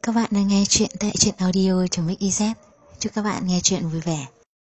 Các bạn đang nghe chuyện tại truyện audio.mix.iz. Chúc các bạn nghe chuyện vui vẻ.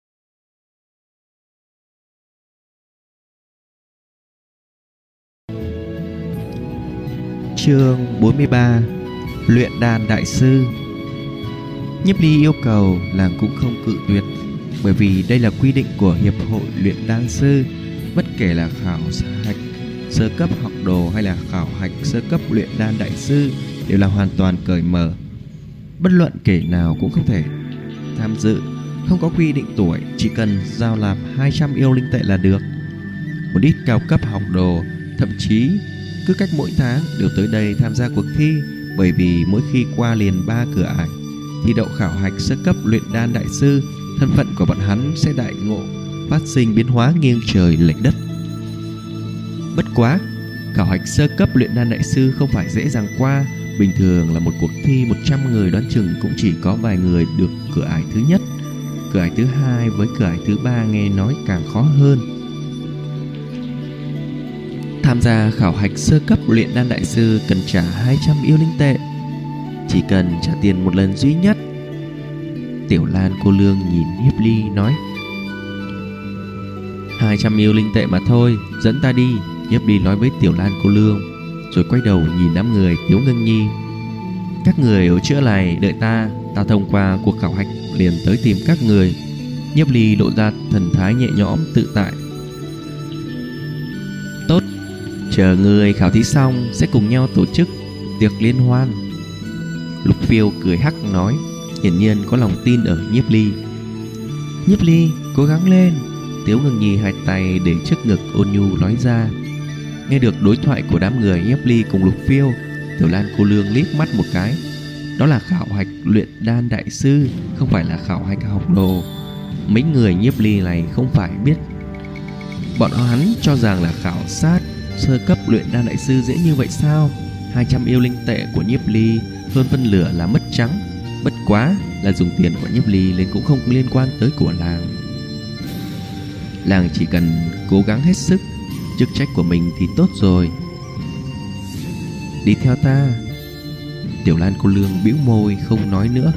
Chương 43. Luyện đan đại sư. Nhiếp Ly yêu cầu làng cũng không cự tuyệt, bởi vì đây là quy định của Hiệp hội Luyện đan sư. Bất kể là khảo hạch sơ cấp học đồ hay là khảo hạch sơ cấp luyện đan đại sư đều là hoàn toàn cởi mở. Bất luận kẻ nào cũng không thể tham dự, không có quy định tuổi, chỉ cần giao nạp 200 yêu linh tệ là được. Một ít cao cấp học đồ thậm chí cứ cách mỗi tháng đều tới đây tham gia cuộc thi, bởi vì mỗi khi qua liền 3 cửa ải thi đậu khảo hạch sơ cấp luyện đan đại sư, thân phận của bọn hắn sẽ đại ngộ, phát sinh biến hóa nghiêng trời lệch đất. Bất quá, khảo hạch sơ cấp luyện đan đại sư không phải dễ dàng qua. Bình thường là một cuộc thi 100 người, đoán chừng cũng chỉ có vài người được cửa ải thứ nhất. Cửa ải thứ hai với cửa ải thứ ba nghe nói càng khó hơn. Tham gia khảo hạch sơ cấp luyện đan đại sư cần trả 200 yêu linh tệ. Chỉ cần trả tiền một lần duy nhất. Tiểu Lan cô lương nhìn Nhiếp Ly nói: 200 yêu linh tệ mà thôi, dẫn ta đi. Nhiếp Ly nói với Tiểu Lan cô lương, rồi quay đầu nhìn đám người Tiếu Ngưng Nhi: các người ở chỗ này đợi ta thông qua cuộc khảo hạch liền tới tìm các người. Nhiếp Ly lộ ra thần thái nhẹ nhõm tự tại: tốt, chờ người khảo thí xong sẽ cùng nhau tổ chức tiệc liên hoan. Lục Phiêu cười hắc nói, hiển nhiên có lòng tin ở Nhiếp Ly. Nhiếp Ly cố gắng lên. Tiếu Ngưng Nhi hai tay để trước ngực ôn nhu nói ra. Nghe được đối thoại của đám người Nhiếp Ly cùng Lục Phiêu, Tiểu Lan cô lương liếc mắt một cái. Đó là khảo hạch luyện đan đại sư, không phải là khảo hạch học đồ. Mấy người Nhiếp Ly này không phải biết. Bọn hắn cho rằng là khảo sát sơ cấp luyện đan đại sư dễ như vậy sao? 200 yêu linh tệ của Nhiếp Ly hơn phân nửa là mất trắng. Bất quá là dùng tiền của Nhiếp Ly nên cũng không liên quan tới của làng. Làng chỉ cần cố gắng hết sức, chức trách của mình thì tốt rồi. Đi theo ta. Tiểu Lan cô lương bĩu môi không nói nữa.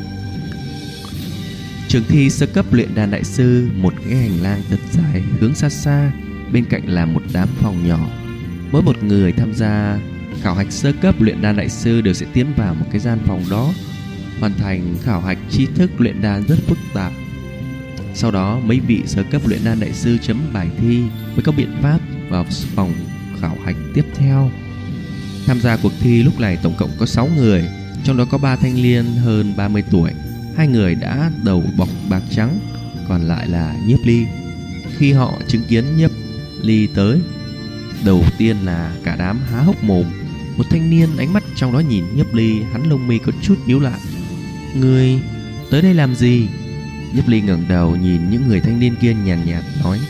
Trường thi sơ cấp luyện đan đại sư, một cái hành lang thật dài hướng xa xa, bên cạnh là một đám phòng nhỏ. Mỗi một người tham gia khảo hạch sơ cấp luyện đan đại sư đều sẽ tiến vào một cái gian phòng đó, hoàn thành khảo hạch tri thức luyện đan rất phức tạp. Sau đó mấy vị sơ cấp luyện đan đại sư chấm bài thi mới có biện pháp vào phòng khảo hạch tiếp theo. Tham gia cuộc thi lúc này tổng cộng có 6 người, trong đó có 3 thanh niên hơn 30 tuổi, 2 người đã đầu bọc bạc trắng, còn lại là Nhiếp Ly. Khi họ chứng kiến Nhiếp Ly tới, đầu tiên là cả đám há hốc mồm. Một thanh niên ánh mắt trong đó nhìn Nhiếp Ly, hắn lông mi có chút nhíu lại. Ngươi tới đây làm gì? Nhiếp Ly ngẩng đầu nhìn những người thanh niên kia nhàn nhạt nói: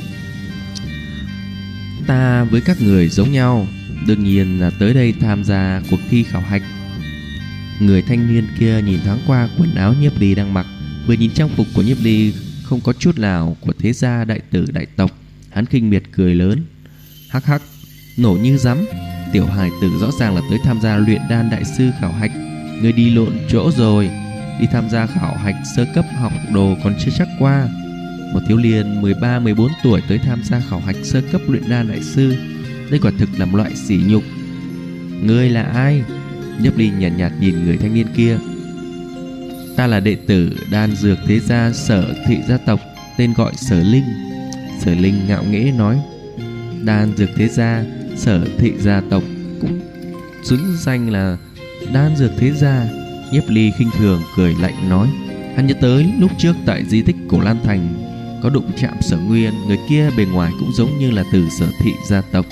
ta với các người giống nhau, đương nhiên là tới đây tham gia cuộc thi khảo hạch. Người thanh niên kia nhìn thoáng qua quần áo Nhiếp Ly đang mặc, vừa nhìn trang phục của Nhiếp Ly không có chút nào của thế gia đại tử đại tộc, hắn khinh miệt cười lớn: hắc hắc, nổ như rắm, tiểu hài tử rõ ràng là tới tham gia luyện đan đại sư khảo hạch, ngươi đi lộn chỗ rồi. Đi tham gia khảo hạch sơ cấp học đồ còn chưa chắc qua. Một thiếu niên 13-14 tuổi tới tham gia khảo hạch sơ cấp luyện đan đại sư, đây quả thực là một loại sỉ nhục. Ngươi là ai? Nhiếp Ly nhàn nhạt nhìn người thanh niên kia. Ta là đệ tử đan dược thế gia Sở Thị gia tộc, tên gọi Sở Linh. Sở Linh ngạo nghễ nói. Đan dược thế gia Sở Thị gia tộc cũng xứng danh là đan dược thế gia. Nhiếp Ly khinh thường cười lạnh nói. Hắn nhớ tới lúc trước tại di tích Cổ Lan Thành có đụng chạm Sở Nguyên, người kia bề ngoài cũng giống như là từ Sở Thị gia tộc.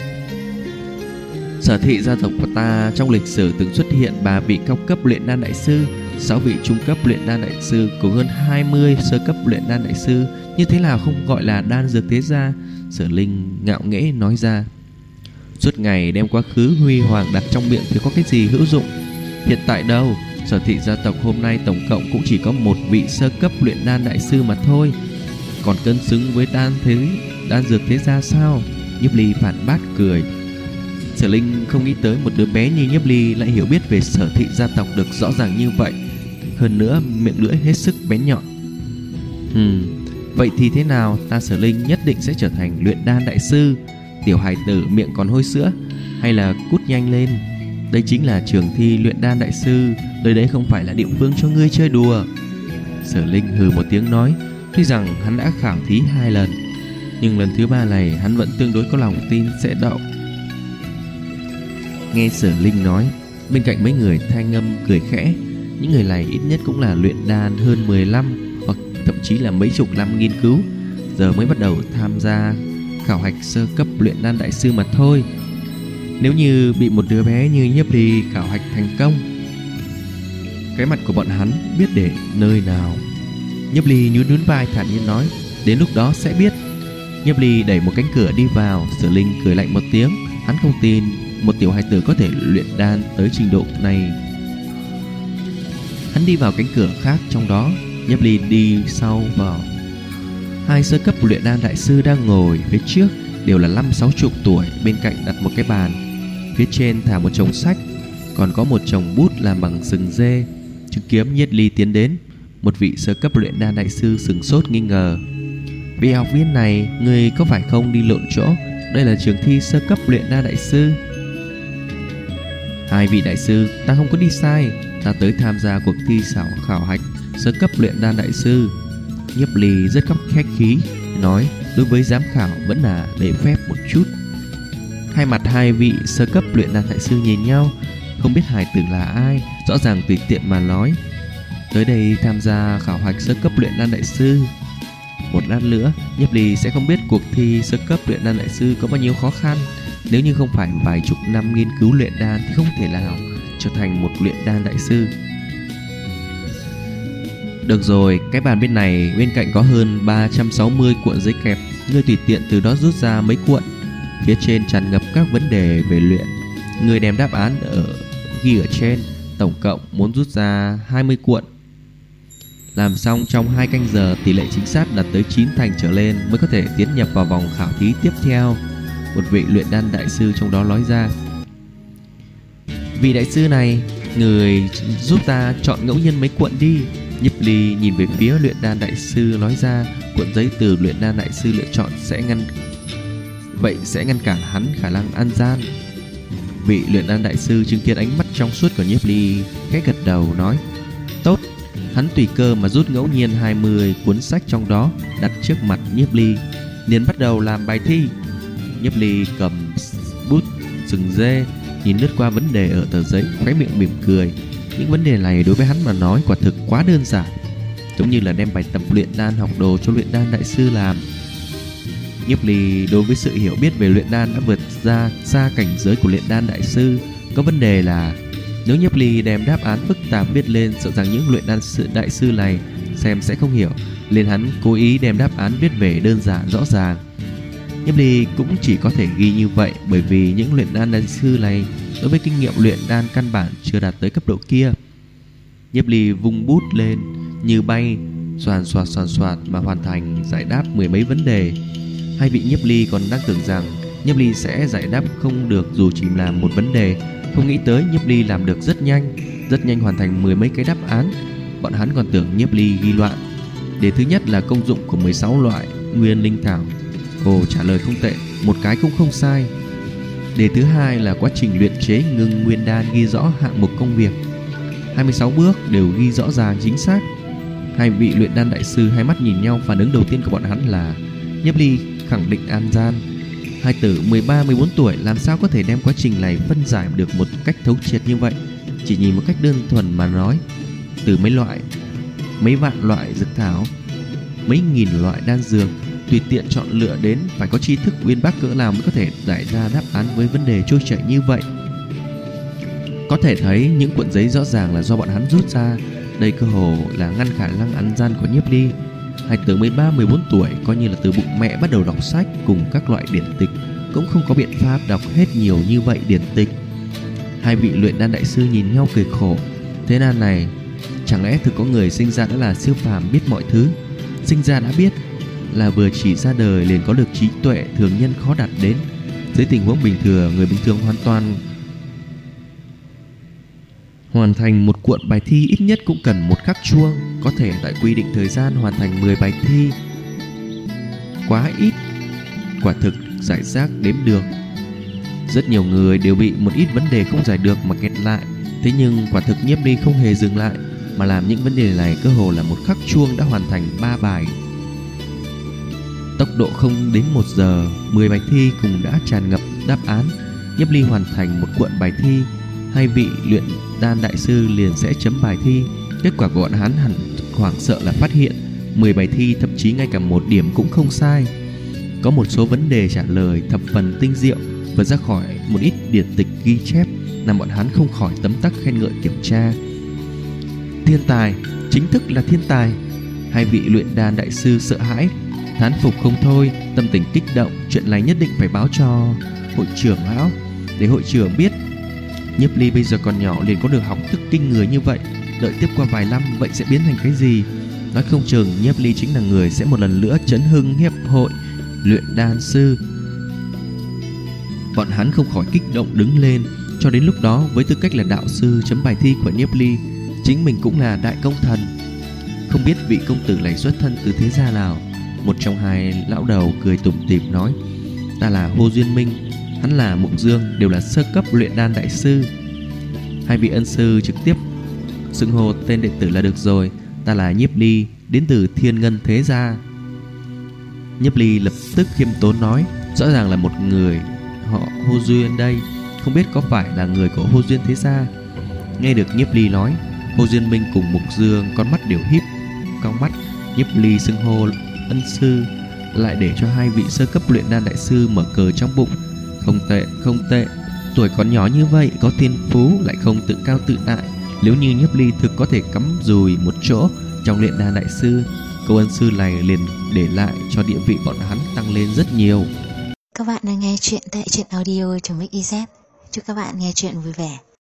Sở Thị gia tộc của ta trong lịch sử từng xuất hiện 3 vị cao cấp luyện đan đại sư, 6 vị trung cấp luyện đan đại sư, cùng hơn 20 sơ cấp luyện đan đại sư, như thế nào không gọi là đan dược thế gia? Sở Linh ngạo nghễ nói ra. Suốt ngày đem quá khứ huy hoàng đặt trong miệng thì có cái gì hữu dụng? Hiện tại đâu, Sở Thị gia tộc hôm nay tổng cộng cũng chỉ có một vị sơ cấp luyện đan đại sư mà thôi, còn cân xứng với đan dược thế gia sao? Nhiếp Ly phản bác cười. Sở Linh không nghĩ tới một đứa bé như Nhiếp Ly lại hiểu biết về sở thị gia tộc được rõ ràng như vậy. Hơn nữa miệng lưỡi hết sức bén nhọn. Vậy thì thế nào? Ta Sở Linh nhất định sẽ trở thành luyện đan đại sư. Tiểu hài tử miệng còn hôi sữa. Hay là cút nhanh lên. Đây chính là trường thi luyện đan đại sư. Nơi đấy không phải là địa phương cho ngươi chơi đùa. Sở Linh hừ một tiếng nói. Tuy rằng hắn đã khảo thí 2 lần, nhưng lần thứ 3 này hắn vẫn tương đối có lòng tin sẽ đậu. Nghe Sở Linh nói, bên cạnh mấy người thanh âm cười khẽ. Những người này ít nhất cũng là luyện đan hơn 15 hoặc thậm chí là mấy chục năm nghiên cứu, giờ mới bắt đầu tham gia khảo hạch sơ cấp luyện đan đại sư mà thôi. Nếu như bị một đứa bé như Nhiếp Ly khảo hạch thành công, cái mặt của bọn hắn biết để nơi nào. Nhiếp Ly nhún nhún vai thản nhiên nói, đến lúc đó sẽ biết. Nhiếp Ly đẩy một cánh cửa đi vào. Sở Linh cười lạnh một tiếng. Hắn không tin một tiểu hài tử có thể luyện đan tới trình độ này. Hắn đi vào cánh cửa khác trong đó. Nhiếp Ly đi sau vào. 2 sơ cấp luyện đan đại sư đang ngồi phía trước, đều là 50-60 tuổi. Bên cạnh đặt một cái bàn, phía trên thả một chồng sách, còn có một chồng bút làm bằng sừng dê. Chứng kiến Nhiếp Ly tiến đến, một vị sơ cấp luyện đan đại sư sửng sốt nghi ngờ. Vị học viên này, người có phải không đi lộn chỗ? Đây là trường thi sơ cấp luyện đan đại sư. 2 vị đại sư, ta không có đi sai. Ta tới tham gia cuộc thi khảo hạch sơ cấp luyện đan đại sư. Nhiếp Ly rất khách khí nói, đối với giám khảo vẫn là lễ phép một chút. Hai mặt 2 vị sơ cấp luyện đan đại sư nhìn nhau, không biết hài tử là ai, rõ ràng tùy tiện mà nói, tới đây tham gia khảo hạch sơ cấp luyện đan đại sư. Một lát nữa, Nhiếp Ly sẽ không biết cuộc thi sơ cấp luyện đan đại sư có bao nhiêu khó khăn. Nếu như không phải vài chục năm nghiên cứu luyện đan thì không thể nào trở thành một luyện đan đại sư. Được rồi, cái bàn bên này bên cạnh có hơn 360 cuộn giấy kẹp. Ngươi tùy tiện từ đó rút ra mấy cuộn. Phía trên tràn ngập các vấn đề về luyện. Ngươi đem đáp án ghi ở trên. Tổng cộng muốn rút ra 20 cuộn. Làm xong trong 2 canh giờ, tỷ lệ chính xác đạt tới 9 thành trở lên mới có thể tiến nhập vào vòng khảo thí tiếp theo. Một vị luyện đan đại sư trong đó nói ra. Vị đại sư này, người giúp ta chọn ngẫu nhiên mấy cuộn đi. Nhiếp Ly nhìn về phía luyện đan đại sư nói ra. Cuộn giấy từ luyện đan đại sư lựa chọn sẽ ngăn cản hắn khả năng ăn gian. Vị luyện đan đại sư chứng kiến ánh mắt trong suốt của Nhiếp Ly, khẽ gật đầu nói, tốt. Hắn tùy cơ mà rút ngẫu nhiên 20 cuốn sách trong đó, đặt trước mặt Nhiếp Ly, liền bắt đầu làm bài thi. Nhiếp Ly cầm bút sừng dê, nhìn lướt qua vấn đề ở tờ giấy, khóe miệng mỉm cười. Những vấn đề này đối với hắn mà nói quả thực quá đơn giản, giống như là đem bài tập luyện đan học đồ cho luyện đan đại sư làm. Nhiếp Ly đối với sự hiểu biết về luyện đan đã vượt ra xa cảnh giới của luyện đan đại sư. Có vấn đề là nếu Nhiếp Ly đem đáp án phức tạp viết lên, sợ rằng những luyện đan đại sư này xem sẽ không hiểu, nên hắn cố ý đem đáp án viết về đơn giản rõ ràng. Nhiếp Ly cũng chỉ có thể ghi như vậy, bởi vì những luyện đan đại sư này đối với kinh nghiệm luyện đan căn bản chưa đạt tới cấp độ kia. Nhiếp Ly vung bút lên như bay, xoàn xoạt mà hoàn thành giải đáp 10 mấy vấn đề. 2 vị Nhiếp Ly còn đang tưởng rằng Nhiếp Ly sẽ giải đáp không được dù chỉ làm một vấn đề, không nghĩ tới Nhiếp Ly làm được rất nhanh hoàn thành 10 mấy cái đáp án. Bọn hắn còn tưởng Nhiếp Ly ghi loạn. Đề thứ nhất là công dụng của 16 loại nguyên linh thảo. Ồ, trả lời không tệ, một cái cũng không sai. Đề thứ hai là quá trình luyện chế ngưng nguyên đan, ghi rõ hạng mục công việc. 26 bước đều ghi rõ ràng chính xác. 2 vị luyện đan đại sư hai mắt nhìn nhau, phản ứng đầu tiên của bọn hắn là Nhiếp Ly khẳng định an gian. Hai tử 13-14 tuổi làm sao có thể đem quá trình này phân giải được một cách thấu triệt như vậy. Chỉ nhìn một cách đơn thuần mà nói, từ mấy vạn loại dược thảo, mấy nghìn loại đan dược, tùy tiện chọn lựa đến, phải có tri thức uyên bác cỡ nào mới có thể giải ra đáp án với vấn đề trôi chảy như vậy. Có thể thấy những cuộn giấy rõ ràng là do bọn hắn rút ra. Đây cơ hồ là ngăn khả năng ăn gian của Nhiếp Ly. Hai tử 13-14 tuổi coi như là từ bụng mẹ bắt đầu đọc sách cùng các loại điển tịch, cũng không có biện pháp đọc hết nhiều như vậy điển tịch. 2 vị luyện đan đại sư nhìn nhau cười khổ. Thế nan này, chẳng lẽ thực có người sinh ra đã là siêu phàm, biết mọi thứ, sinh ra đã biết, là vừa chỉ ra đời liền có được trí tuệ thường nhân khó đạt đến. Dưới tình huống bình thường, người bình thường hoàn thành một cuộn bài thi ít nhất cũng cần 1 khắc chuông. Có thể tại quy định thời gian hoàn thành 10 bài thi quá ít, quả thực giải rác đếm được. Rất nhiều người đều bị một ít vấn đề không giải được mà kẹt lại. Thế nhưng quả thực Nhiếp Ly không hề dừng lại, mà làm những vấn đề này cơ hồ là 1 khắc chuông đã hoàn thành 3 bài. Tốc độ không đến 1 giờ, 10 bài thi cùng đã tràn ngập đáp án. Nhiếp Ly hoàn thành một cuộn bài thi, 2 vị luyện đan đại sư liền sẽ chấm bài thi. Kết quả của bọn hắn hẳn hoảng sợ là phát hiện 10 bài thi thậm chí ngay cả 1 điểm cũng không sai. Có một số vấn đề trả lời thập phần tinh diệu vượt ra khỏi một ít điển tịch ghi chép, làm bọn hắn không khỏi tấm tắc khen ngợi kiểm tra. Thiên tài, chính thức là thiên tài. 2 vị luyện đan đại sư sợ hãi, thán phục không thôi, tâm tình kích động. Chuyện này nhất định phải báo cho hội trưởng lão, để hội trưởng biết Nhiếp Ly bây giờ còn nhỏ liền có được học thức kinh người như vậy. Đợi tiếp qua vài năm vậy sẽ biến thành cái gì? Nói không chừng Nhiếp Ly chính là người sẽ một lần nữa chấn hưng hiệp hội luyện đan sư. Bọn hắn không khỏi kích động đứng lên. Cho đến lúc đó, với tư cách là đạo sư chấm bài thi của Nhiếp Ly, chính mình cũng là đại công thần. Không biết vị công tử này xuất thân từ thế gia nào. Một trong 2 lão đầu cười tủm tỉm nói: ta là Hồ Duyên Minh, hắn là Mộng Dương, đều là sơ cấp luyện đan đại sư. 2 vị ân sư trực tiếp xưng hô tên đệ tử là được rồi. Ta là Nhiếp Ly, đến từ Thiên Ngân thế gia. Nhiếp Ly lập tức khiêm tốn nói: rõ ràng là một người họ Hồ Duyên đây, không biết có phải là người của Hồ Duyên thế gia. Nghe được Nhiếp Ly nói, Hồ Duyên Minh cùng Mục Dương con mắt đều híp cong mắt. Nhiếp Ly xưng hô ân sư lại để cho 2 vị sơ cấp luyện đan đại sư mở cờ trong bụng. Không tệ, không tệ. Tuổi còn nhỏ như vậy, có thiên phú, lại không tự cao tự đại. Nếu như Nhiếp Ly thực có thể cắm dùi một chỗ trong luyện đan đại sư, câu ân sư này liền để lại cho địa vị bọn hắn tăng lên rất nhiều. Các bạn đang nghe chuyện tại truyện audio.mix.iz. Chúc các bạn nghe chuyện vui vẻ.